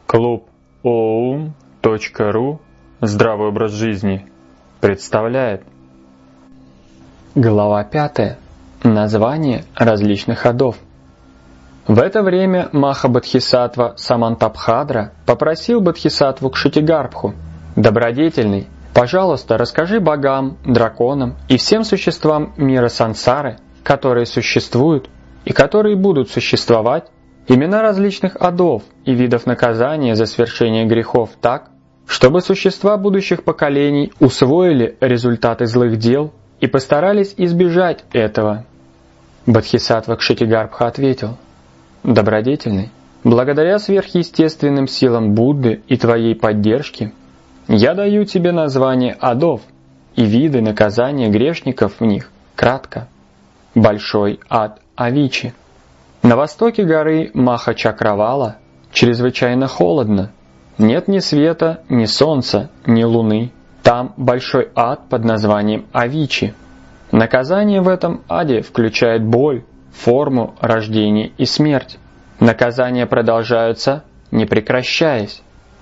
Клуб oum.ru «Здравый образ жизни» представляет. Глава 5. Название различных адов. В это время Маха-бодхисаттва Самантабхадра попросил бодхисаттву Кшитигарбху: «Добродетельный, пожалуйста, расскажи богам, драконам и всем существам мира сансары, которые существуют и которые будут существовать, имена различных адов и видов наказания за свершение грехов так, чтобы существа будущих поколений усвоили результаты злых дел и постарались избежать этого». Бодхисаттва Кшитигарбха ответил: «Добродетельный, благодаря сверхъестественным силам Будды и твоей поддержке, я даю тебе название адов и виды наказания грешников в них кратко. Большой ад Авичи. На востоке горы Маха-Чакравала чрезвычайно холодно. Нет ни света, ни солнца, ни луны. Там большой ад под названием Авичи. Наказание в этом аде включает боль, форму, рождение и смерть. Наказания продолжаются, не прекращаясь.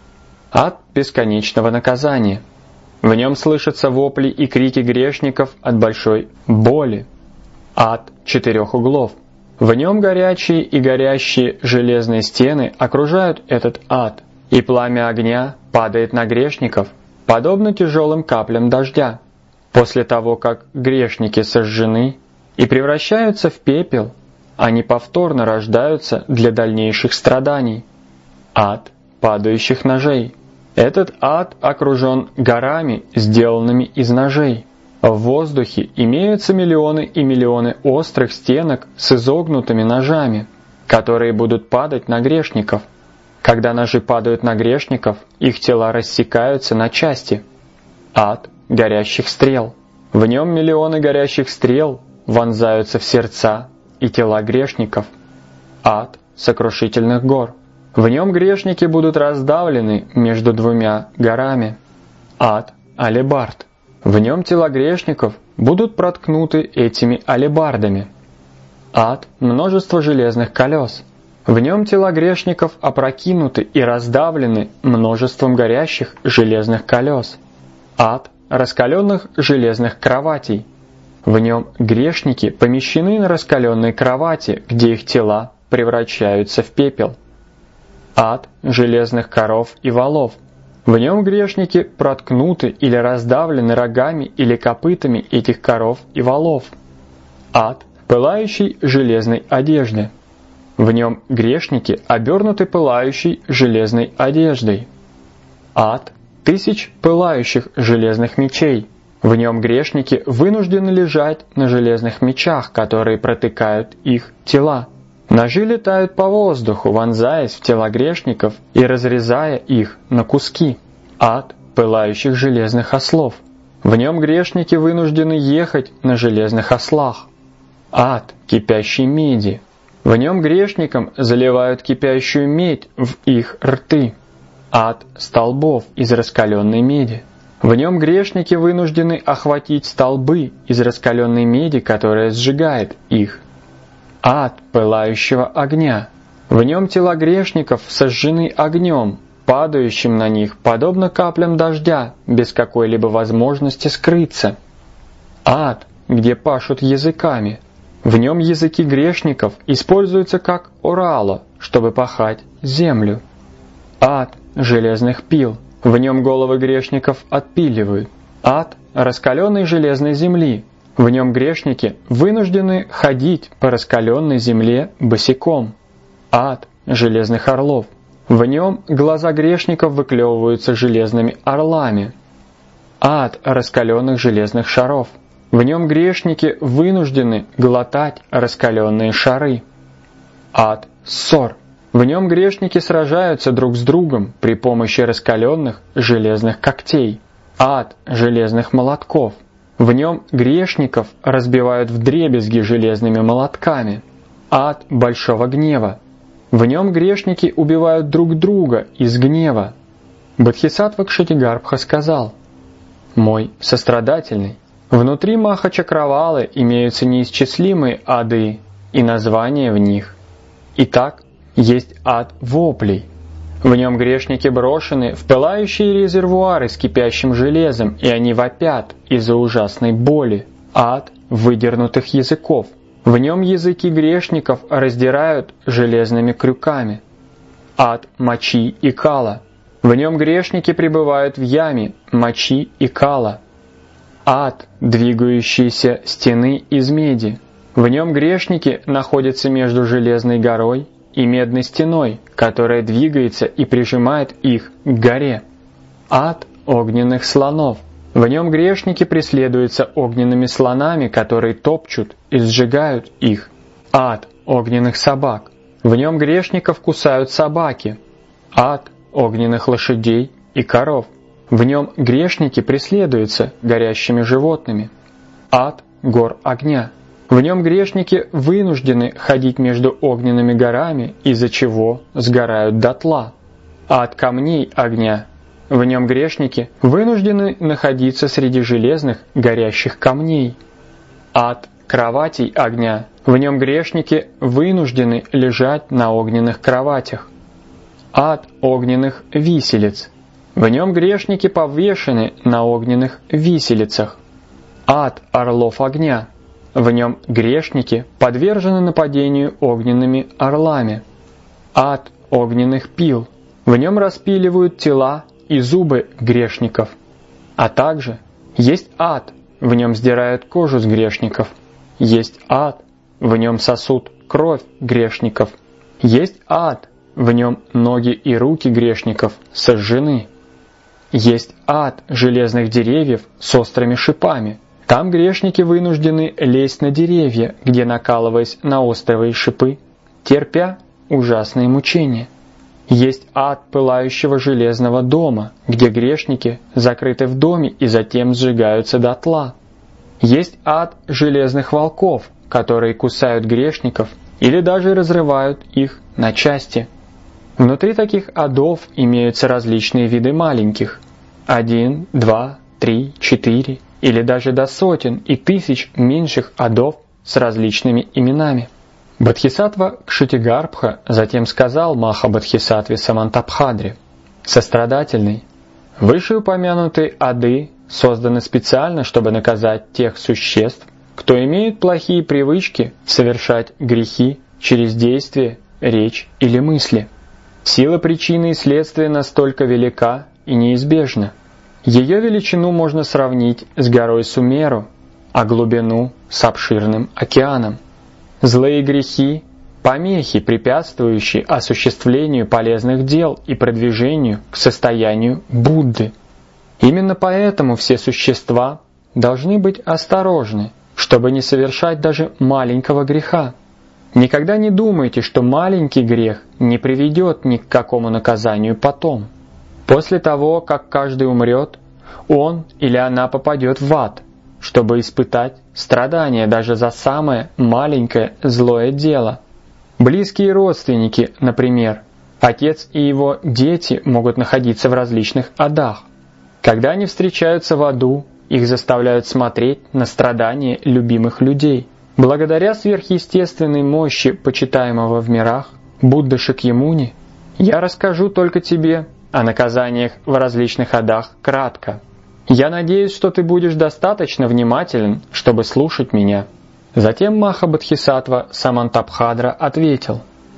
Ад бесконечного наказания. В нем слышатся вопли и крики грешников от большой боли. Ад 4 углов. В нем горячие и горящие железные стены окружают этот ад, и пламя огня падает на грешников, подобно тяжелым каплям дождя. После того, как грешники сожжены и превращаются в пепел, они повторно рождаются для дальнейших страданий. Ад падающих ножей. Этот ад окружен горами, сделанными из ножей. В воздухе имеются миллионы и миллионы острых стенок с изогнутыми ножами, которые будут падать на грешников. Когда ножи падают на грешников, их тела рассекаются на части. Ад горящих стрел. В нем миллионы горящих стрел вонзаются в сердца и тела грешников. Ад сокрушительных гор. В нем грешники будут раздавлены между двумя горами. Ад алебард. В нем тела грешников будут проткнуты этими алебардами. Ад множество железных колес. В нем тела грешников опрокинуты и раздавлены множеством горящих железных колес. Ад раскаленных железных кроватей. В нем грешники помещены на раскаленной кровати, где их тела превращаются в пепел. Ад железных коров и волов. В нем грешники проткнуты или раздавлены рогами или копытами этих коров и волов. Ад пылающей железной одежды. В нем грешники обернуты пылающей железной одеждой. Ад 1000 пылающих железных мечей. В нем грешники вынуждены лежать на железных мечах, которые протыкают их тела. Ножи летают по воздуху, вонзаясь в тела грешников и разрезая их на куски. Ад пылающих железных ослов. В нем грешники вынуждены ехать на железных ослах. Ад кипящей меди. В нем грешникам заливают кипящую медь в их рты. Ад столбов из раскаленной меди. В нем грешники вынуждены охватить столбы из раскаленной меди, которая сжигает их. Ад пылающего огня. В нем тела грешников сожжены огнем, падающим на них, подобно каплям дождя, без какой-либо возможности скрыться. Ад, где пашут языками. В нем языки грешников используются как орало, чтобы пахать землю. Ад железных пил. В нем головы грешников отпиливают. Ад раскаленной железной земли. В нем грешники вынуждены ходить по раскаленной земле босиком. Ад железных орлов. В нем глаза грешников выклевываются железными орлами. Ад раскаленных железных шаров. В нем грешники вынуждены глотать раскаленные шары. Ад ссор. В нем грешники сражаются друг с другом при помощи раскаленных железных когтей. Ад железных молотков. В нем грешников разбивают вдребезги железными молотками. Ад большого гнева. В нем грешники убивают друг друга из гнева. Бодхисаттва Кшитигарбха сказал: «Мой сострадательный, внутри Маха-Чакравалы имеются неисчислимые ады и названия в них. Итак, есть ад воплей. В нем грешники брошены в пылающие резервуары с кипящим железом, и они вопят из-за ужасной боли, ад выдернутых языков. В нем языки грешников раздирают железными крюками. Ад мочи и кала. В нем грешники пребывают в яме мочи и кала. Ад, двигающиеся стены из меди. В нем грешники находятся между железной горой и медной стеной, которая двигается и прижимает их к горе. Ад огненных слонов. В нем грешники преследуются огненными слонами, которые топчут и сжигают их. Ад огненных собак. В нем грешников кусают собаки. Ад огненных лошадей и коров. В нем грешники преследуются горящими животными. Ад гор огня. В нем грешники вынуждены ходить между огненными горами, из-за чего сгорают дотла. Ад камней огня. В нем грешники вынуждены находиться среди железных горящих камней. Ад кроватей огня. В нем грешники вынуждены лежать на огненных кроватях. Ад огненных виселиц. В нем грешники повешены на огненных виселицах. Ад орлов огня. В нем грешники подвержены нападению огненными орлами. Ад огненных пил. В нем распиливают тела и зубы грешников. А также есть ад, в нем сдирают кожу с грешников. Есть ад, в нем сосут кровь грешников. Есть ад, в нем ноги и руки грешников сожжены. Есть ад железных деревьев с острыми шипами. Там грешники вынуждены лезть на деревья, где, накалываясь на острые шипы, терпя ужасные мучения. Есть ад пылающего железного дома, где грешники закрыты в доме и затем сжигаются дотла. Есть ад железных волков, которые кусают грешников или даже разрывают их на части. Внутри таких адов имеются различные виды маленьких. 1, 2, 3, 4 или даже до сотен и тысяч меньших адов с различными именами. Бодхисаттва Кшитигарбха затем сказал Махабодхисаттве Самантабхадре: «Сострадательный, вышеупомянутые ады созданы специально, чтобы наказать тех существ, кто имеет плохие привычки совершать грехи через действие, речь или мысли. Сила причины и следствия настолько велика и неизбежна. Ее величину можно сравнить с горой Сумеру, а глубину с обширным океаном. Злые грехи – помехи, препятствующие осуществлению полезных дел и продвижению к состоянию Будды. Именно поэтому все существа должны быть осторожны, чтобы не совершать даже маленького греха. Никогда не думайте, что маленький грех не приведет ни к какому наказанию потом. После того, как каждый умрет, он или она попадет в ад, чтобы испытать страдания даже за самое маленькое злое дело. Близкие родственники, например, отец и его дети могут находиться в различных адах. Когда они встречаются в аду, их заставляют смотреть на страдания любимых людей. Благодаря сверхъестественной мощи почитаемого в мирах Будды Шакьямуни, я расскажу только тебе о наказаниях в различных адах кратко. Я надеюсь, что ты будешь достаточно внимателен, чтобы слушать меня». Затем Махабодхисаттва Самантабхадра ответил: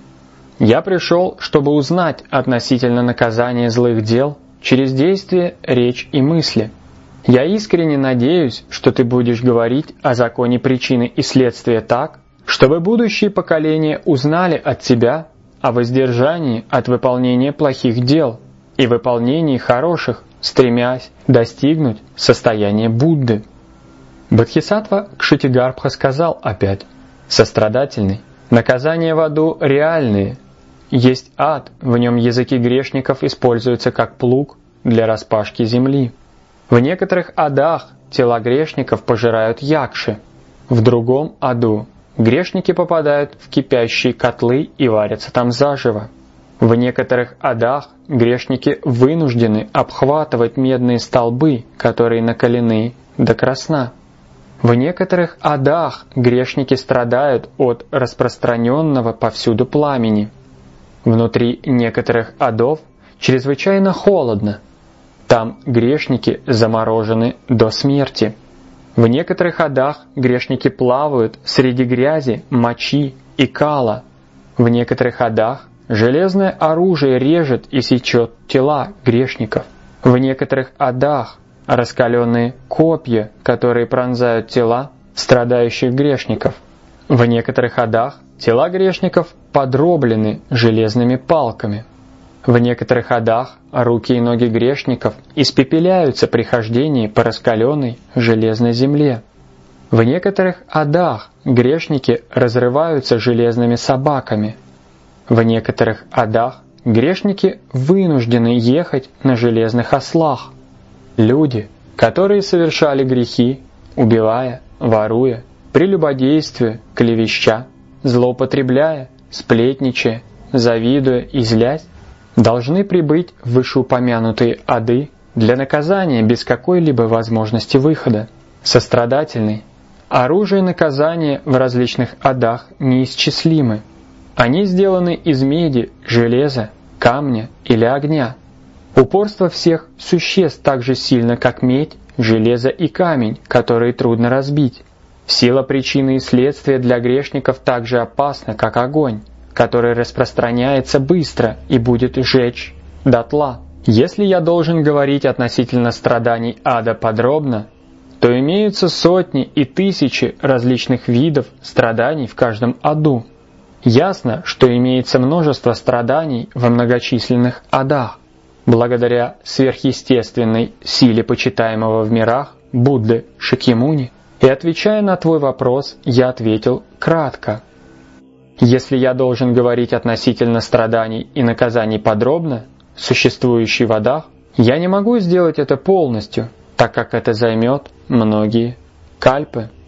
«Я пришел, чтобы узнать относительно наказания злых дел через действие, речь и мысли. Я искренне надеюсь, что ты будешь говорить о законе причины и следствия так, чтобы будущие поколения узнали от тебя о воздержании от выполнения плохих дел и выполнении хороших, стремясь достигнуть состояния Будды». Бодхисаттва Кшитигарбха сказал опять: «Сострадательный, наказания в аду реальные. Есть ад, в нем языки грешников используются как плуг для распашки земли. В некоторых адах тела грешников пожирают якши. В другом аду грешники попадают в кипящие котлы и варятся там заживо. В некоторых адах грешники вынуждены обхватывать медные столбы, которые накалены до красна. В некоторых адах грешники страдают от распространенного повсюду пламени. Внутри некоторых адов чрезвычайно холодно. Там грешники заморожены до смерти. В некоторых адах грешники плавают среди грязи, мочи и кала. В некоторых адах железное оружие режет и сечет тела грешников. В некоторых адах раскаленные копья, которые пронзают тела страдающих грешников. В некоторых адах тела грешников подроблены железными палками. В некоторых адах руки и ноги грешников испепеляются при хождении по раскаленной железной земле. В некоторых адах грешники разрываются железными собаками. В некоторых адах грешники вынуждены ехать на железных ослах. Люди, которые совершали грехи, убивая, воруя, прелюбодействуя, клевеща, злоупотребляя, сплетничая, завидуя и злясь, должны прибыть в вышеупомянутые ады для наказания без какой-либо возможности выхода. Сострадательный. Оружие наказания в различных адах неисчислимы. Они сделаны из меди, железа, камня или огня. Упорство всех существ так же сильно, как медь, железо и камень, которые трудно разбить. Сила причины и следствия для грешников так же опасна, как огонь, который распространяется быстро и будет жечь дотла. Если я должен говорить относительно страданий ада подробно, то имеются сотни и тысячи различных видов страданий в каждом аду. Ясно, что имеется множество страданий во многочисленных адах. Благодаря сверхъестественной силе почитаемого в мирах Будды Шакьямуни, и отвечая на твой вопрос, я ответил кратко. Если я должен говорить относительно страданий и наказаний подробно, существующих в адах, я не могу сделать это полностью, так как это займет многие кальпы.